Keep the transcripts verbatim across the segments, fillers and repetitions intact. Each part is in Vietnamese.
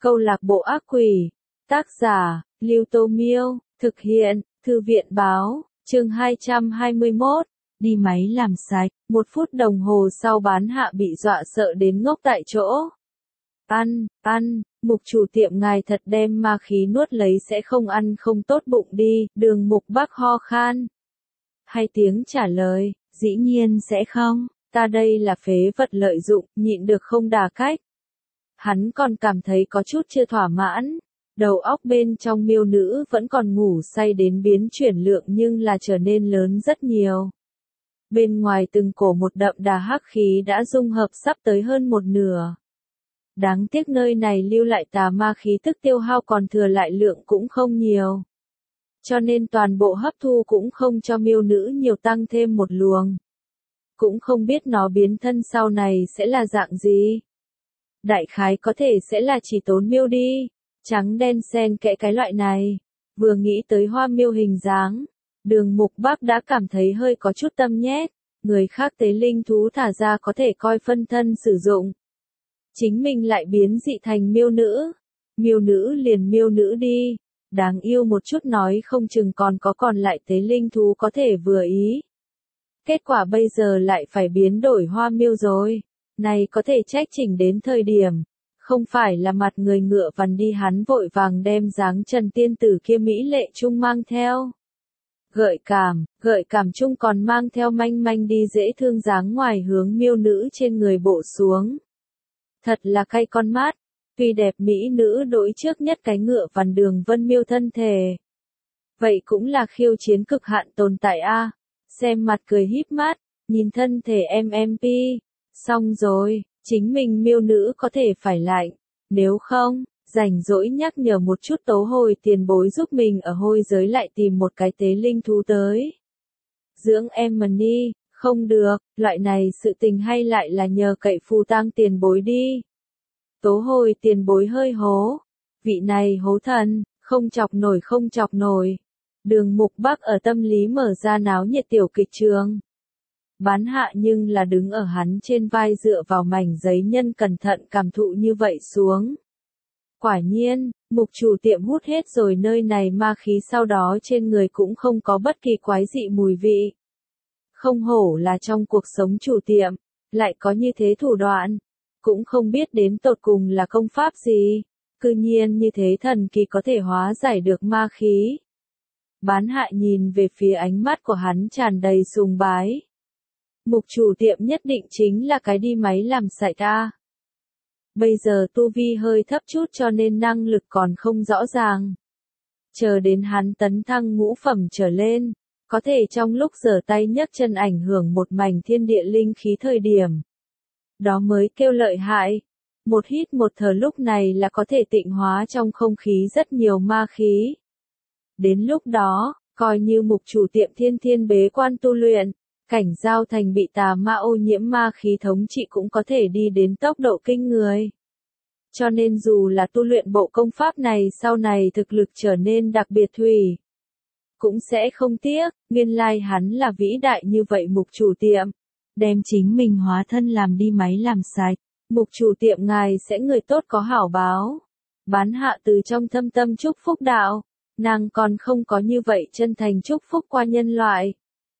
Câu lạc bộ ác quỷ. Tác giả, Lưu Tô Miêu. Thực hiện, Thư viện Báo. Chương hai trăm hai mươi mốt. Đi máy làm sạch. Một phút đồng hồ sau bán hạ bị dọa sợ đến ngốc tại chỗ. Ăn, ăn, Mục chủ tiệm ngài thật đem ma khí nuốt lấy sẽ không ăn không tốt bụng đi, Đường Mục Bắc ho khan. Hay tiếng trả lời, dĩ nhiên sẽ không, ta đây là phế vật lợi dụng, nhịn được không đà cách. Hắn còn cảm thấy có chút chưa thỏa mãn, đầu óc bên trong miêu nữ vẫn còn ngủ say đến biến chuyển lượng nhưng là trở nên lớn rất nhiều. Bên ngoài từng cổ một đậm đà hắc khí đã dung hợp sắp tới hơn một nửa. Đáng tiếc nơi này lưu lại tà ma khí tức tiêu hao còn thừa lại lượng cũng không nhiều. Cho nên toàn bộ hấp thu cũng không cho miêu nữ nhiều tăng thêm một luồng. Cũng không biết nó biến thân sau này sẽ là dạng gì. Đại khái có thể sẽ là chỉ tốn miêu đi, trắng đen xen kẽ cái loại này. Vừa nghĩ tới hoa miêu hình dáng, Đường Mục Bắc đã cảm thấy hơi có chút tâm nhét, người khác tế linh thú thả ra có thể coi phân thân sử dụng. Chính mình lại biến dị thành miêu nữ. Miêu nữ liền miêu nữ đi, đáng yêu một chút nói không chừng còn có còn lại tế linh thú có thể vừa ý. Kết quả bây giờ lại phải biến đổi hoa miêu rồi. Này có thể trách chỉnh đến thời điểm, không phải là mặt người ngựa vằn đi hắn vội vàng đem dáng Trần tiên tử kia mỹ lệ chung mang theo. Gợi cảm, gợi cảm chung còn mang theo manh manh đi dễ thương dáng ngoài hướng miêu nữ trên người bộ xuống. Thật là cay con mắt, tuy đẹp mỹ nữ đối trước nhất cái ngựa vằn Đường Vân miêu thân thể. Vậy cũng là khiêu chiến cực hạn tồn tại a. Xem mặt cười híp mắt, nhìn thân thể em em pi. Xong rồi, chính mình miêu nữ có thể phải lạnh, nếu không, rảnh rỗi nhắc nhở một chút Tố Hồi tiền bối giúp mình ở hôi giới lại tìm một cái tế linh thú tới. Dưỡng em mà ni, không được, loại này sự tình hay lại là nhờ cậy phù tang tiền bối đi. Tố Hồi tiền bối hơi hố, vị này hố thần, không chọc nổi không chọc nổi. Đường Mục Bắc ở tâm lý mở ra náo nhiệt tiểu kịch trường. Bán hạ nhưng là đứng ở hắn trên vai dựa vào mảnh giấy nhân cẩn thận cảm thụ như vậy xuống. Quả nhiên, mục chủ tiệm hút hết rồi nơi này ma khí sau đó trên người cũng không có bất kỳ quái dị mùi vị. Không hổ là trong cuộc sống chủ tiệm, lại có như thế thủ đoạn, cũng không biết đến tột cùng là công pháp gì, cư nhiên như thế thần kỳ có thể hóa giải được ma khí. Bán hạ nhìn về phía ánh mắt của hắn tràn đầy sùng bái. Mục chủ tiệm nhất định chính là cái đi máy làm sạch a. Bây giờ tu vi hơi thấp chút cho nên năng lực còn không rõ ràng. Chờ đến hắn tấn thăng ngũ phẩm trở lên, có thể trong lúc giở tay nhấc chân ảnh hưởng một mảnh thiên địa linh khí thời điểm. Đó mới kêu lợi hại. Một hít một thở lúc này là có thể tịnh hóa trong không khí rất nhiều ma khí. Đến lúc đó, coi như mục chủ tiệm thiên thiên bế quan tu luyện, cảnh giao thành bị tà ma ô nhiễm ma khí thống trị cũng có thể đi đến tốc độ kinh người. Cho nên dù là tu luyện bộ công pháp này sau này thực lực trở nên đặc biệt thủy, cũng sẽ không tiếc, nguyên lai hắn là vĩ đại như vậy mục chủ tiệm. Đem chính mình hóa thân làm đi máy làm sạch, mục chủ tiệm ngài sẽ người tốt có hảo báo. Bán hạ từ trong thâm tâm chúc phúc đạo, nàng còn không có như vậy chân thành chúc phúc qua nhân loại.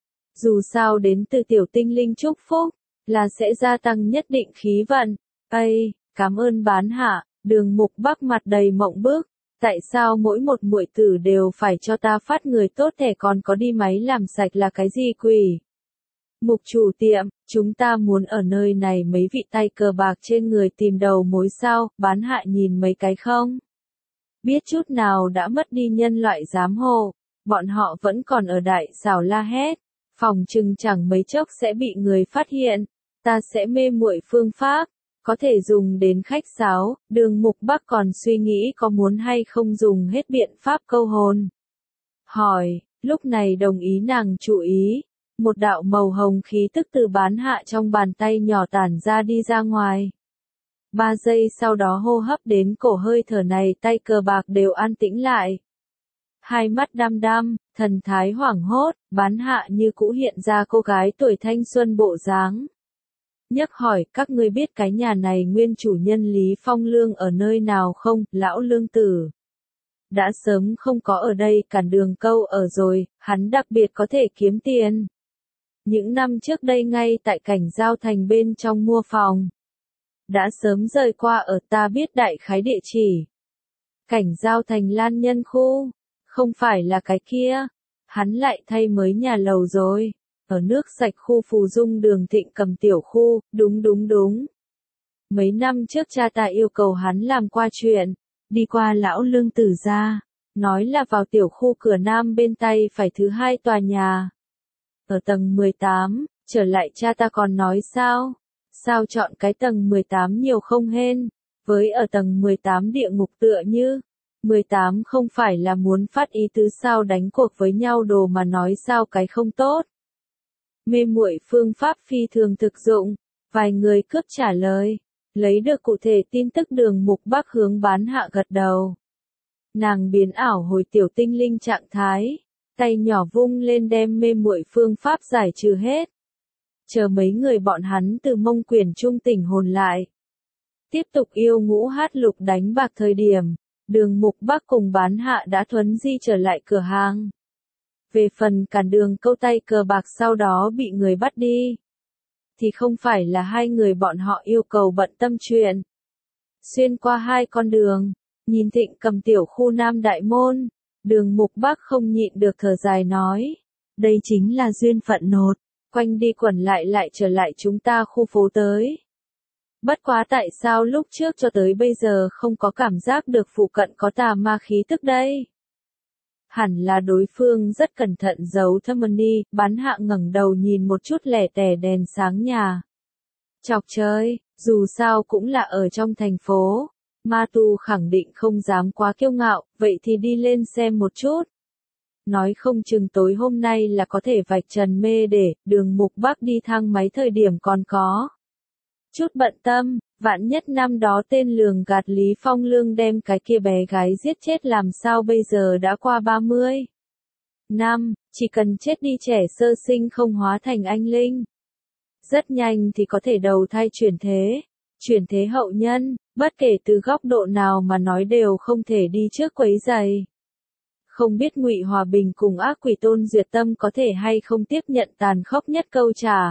Dù sao đến từ tiểu tinh linh chúc phúc, là sẽ gia tăng nhất định khí vận. Ây, cảm ơn bán hạ, Đường Mục Bắc mặt đầy mộng bức. Tại sao mỗi một muội tử đều phải cho ta phát người tốt thẻ còn có đi máy làm sạch là cái gì quỷ? Mục chủ tiệm, chúng ta muốn ở nơi này mấy vị tay cờ bạc trên người tìm đầu mối sao, bán hạ nhìn mấy cái không? Biết chút nào đã mất đi nhân loại giám hộ, bọn họ vẫn còn ở đại xảo la hét. Phòng chừng chẳng mấy chốc sẽ bị người phát hiện, ta sẽ mê muội phương pháp, có thể dùng đến khách sáo. Đường Mục Bắc còn suy nghĩ có muốn hay không dùng hết biện pháp câu hồn. Hỏi, lúc này đồng ý nàng chú ý, một đạo màu hồng khí tức từ bán hạ trong bàn tay nhỏ tản ra đi ra ngoài. Ba giây sau đó hô hấp đến cổ hơi thở này tay cờ bạc đều an tĩnh lại. Hai mắt đăm đăm, thần thái hoảng hốt, bán hạ như cũ hiện ra cô gái tuổi thanh xuân bộ dáng. nhắc hỏi các ngươi biết cái nhà này nguyên chủ nhân Lý Phong Lương ở nơi nào không, lão lương tử. Đã sớm không có ở đây cản đường câu ở rồi, hắn đặc biệt có thể kiếm tiền. Những năm trước đây ngay tại cảnh giao thành bên trong mua phòng. Đã sớm rời qua ở ta biết đại khái địa chỉ. Cảnh giao thành Lan Nhân khu, không phải là cái kia. Hắn lại thay mới nhà lầu rồi. Ở nước sạch khu Phù Dung đường Thịnh Cầm tiểu khu, đúng đúng đúng. Mấy năm trước cha ta yêu cầu hắn làm qua chuyện, đi qua lão lương tử gia, nói là vào tiểu khu cửa nam bên tay phải thứ hai tòa nhà. Ở tầng mười tám, trở lại cha ta còn nói sao? Sao chọn cái tầng mười tám nhiều không hên, với ở tầng mười tám địa ngục tựa như. mười tám không phải là muốn phát ý tứ sao đánh cuộc với nhau đồ mà nói sao cái không tốt. Mê muội phương pháp phi thường thực dụng, vài người cướp trả lời, lấy được cụ thể tin tức Đường Mục Bắc hướng bán hạ gật đầu. Nàng biến ảo hồi tiểu tinh linh trạng thái, tay nhỏ vung lên đem mê muội phương pháp giải trừ hết. Chờ mấy người bọn hắn từ Mông Quyền trung tỉnh hồn lại. Tiếp tục yêu ngũ hát lục đánh bạc thời điểm, Đường Mục Bắc cùng bán hạ đã thuấn di trở lại cửa hàng. Về phần cản đường câu tay cờ bạc sau đó bị người bắt đi, thì không phải là hai người bọn họ yêu cầu bận tâm chuyện. Xuyên qua hai con đường, nhìn Thịnh Cầm tiểu khu Nam Đại Môn, Đường Mục Bắc không nhịn được thở dài nói, đây chính là duyên phận nột, quanh đi quẩn lại lại trở lại chúng ta khu phố tới. Bất quá tại sao lúc trước cho tới bây giờ không có cảm giác được phụ cận có tà ma khí tức đây? Hẳn là đối phương rất cẩn thận giấu thâm ni, bán hạ ngẩng đầu nhìn một chút lẻ tẻ đèn sáng nhà. Chọc chơi, dù sao cũng là ở trong thành phố, ma tu khẳng định không dám quá kiêu ngạo, vậy thì đi lên xem một chút. Nói không chừng tối hôm nay là có thể vạch trần mê để, Đường Mục Bắc đi thang máy thời điểm còn có. Chút bận tâm, vạn nhất năm đó tên lường gạt Lý Phong Lương đem cái kia bé gái giết chết làm sao bây giờ đã qua ba mươi năm, chỉ cần chết đi trẻ sơ sinh không hóa thành anh linh. Rất nhanh thì có thể đầu thai chuyển thế, chuyển thế hậu nhân, bất kể từ góc độ nào mà nói đều không thể đi trước quấy giày. Không biết Ngụy Hòa Bình cùng ác quỷ Tôn Duyệt Tâm có thể hay không tiếp nhận tàn khốc nhất câu trả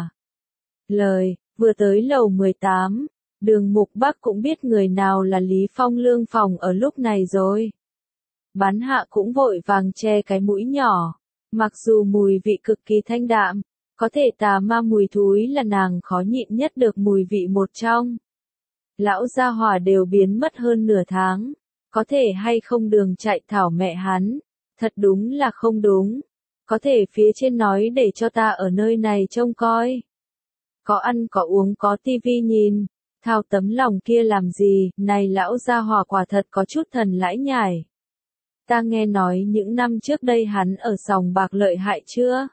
lời. Vừa tới lầu mười tám, Đường Mục Bắc cũng biết người nào là Lý Phong Lương phòng ở lúc này rồi. Bán hạ cũng vội vàng che cái mũi nhỏ, mặc dù mùi vị cực kỳ thanh đạm, có thể tà ma mùi thúi là nàng khó nhịn nhất được mùi vị một trong. Lão gia hỏa đều biến mất hơn nửa tháng, có thể hay không đường chạy thảo mẹ hắn, thật đúng là không đúng. Có thể phía trên nói để cho ta ở nơi này trông coi. Có ăn có uống có tivi nhìn, thao tấm lòng kia làm gì, này lão gia hỏa quả thật có chút thần lãi nhải. Ta nghe nói những năm trước đây hắn ở sòng bạc lợi hại chưa?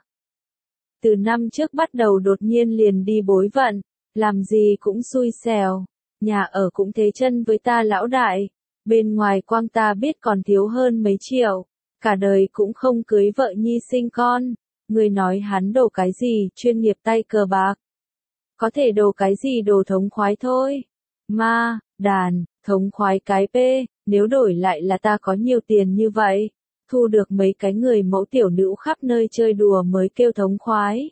Từ năm trước bắt đầu đột nhiên liền đi bối vận, làm gì cũng xui xẻo, nhà ở cũng thế chân với ta lão đại, bên ngoài quang ta biết còn thiếu hơn mấy triệu, cả đời cũng không cưới vợ nhi sinh con, người nói hắn đồ cái gì, chuyên nghiệp tay cờ bạc. Có thể đồ cái gì đồ thống khoái thôi. Ma, đàn, thống khoái cái p, nếu đổi lại là ta có nhiều tiền như vậy, thu được mấy cái người mẫu tiểu nữ khắp nơi chơi đùa mới kêu thống khoái.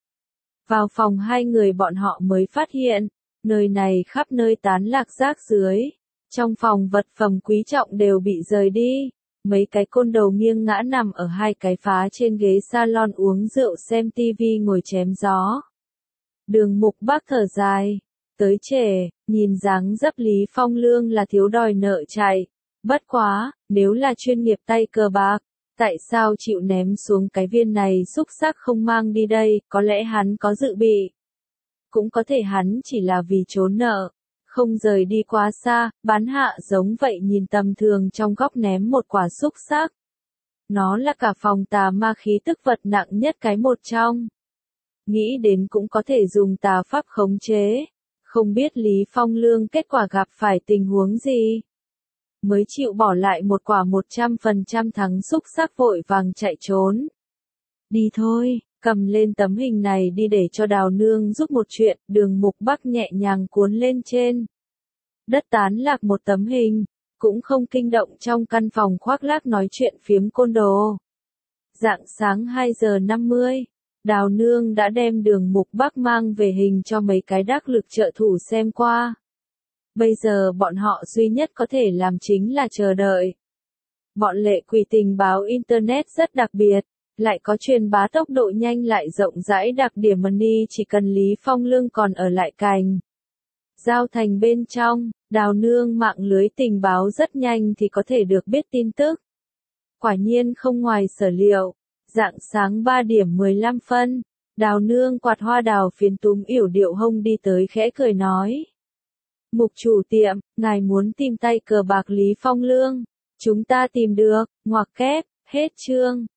Vào phòng hai người bọn họ mới phát hiện, nơi này khắp nơi tán lạc rác dưới. Trong phòng vật phẩm quý trọng đều bị rời đi. Mấy cái côn đầu nghiêng ngã nằm ở hai cái phá trên ghế salon uống rượu xem tivi ngồi chém gió. Đường Mục Bắc thở dài, tới trễ, nhìn dáng dấp Lý Phong Lương là thiếu đòi nợ chạy. Bất quá, nếu là chuyên nghiệp tay cờ bạc, tại sao chịu ném xuống cái viên này xúc sắc không mang đi đây, có lẽ hắn có dự bị. Cũng có thể hắn chỉ là vì trốn nợ, không rời đi quá xa, bán hạ giống vậy nhìn tầm thường trong góc ném một quả xúc sắc. Nó là cả phòng tà ma khí tức vật nặng nhất cái một trong. Nghĩ đến cũng có thể dùng tà pháp khống chế. Không biết Lý Phong Lương kết quả gặp phải tình huống gì. Mới chịu bỏ lại một quả một trăm phần trăm thắng xúc sắc vội vàng chạy trốn. Đi thôi, Cầm lên tấm hình này đi để cho Đào Nương giúp một chuyện, Đường Mục Bắc nhẹ nhàng cuốn lên trên đất tán lạc một tấm hình, cũng không kinh động trong căn phòng khoác lác nói chuyện phiếm côn đồ. Rạng sáng hai giờ năm mươi, Đào Nương đã đem Đường Mục Bắc mang về hình cho mấy cái đắc lực trợ thủ xem qua. Bây giờ bọn họ duy nhất có thể làm chính là chờ đợi. Bọn lệ quỷ tình báo Internet rất đặc biệt, lại có truyền bá tốc độ nhanh lại rộng rãi đặc điểm money chỉ cần Lý Phong Lương còn ở lại cành. Giao thành bên trong, Đào Nương mạng lưới tình báo rất nhanh thì có thể được biết tin tức. Quả nhiên không ngoài sở liệu, rạng sáng ba điểm mười lăm phân, Đào Nương quạt hoa đào phiến túm yểu điệu hông đi tới khẽ cười nói. Mục chủ tiệm, ngài muốn tìm tay cờ bạc Lý Phong Lương, chúng ta tìm được, ngoặc kép, hết chương.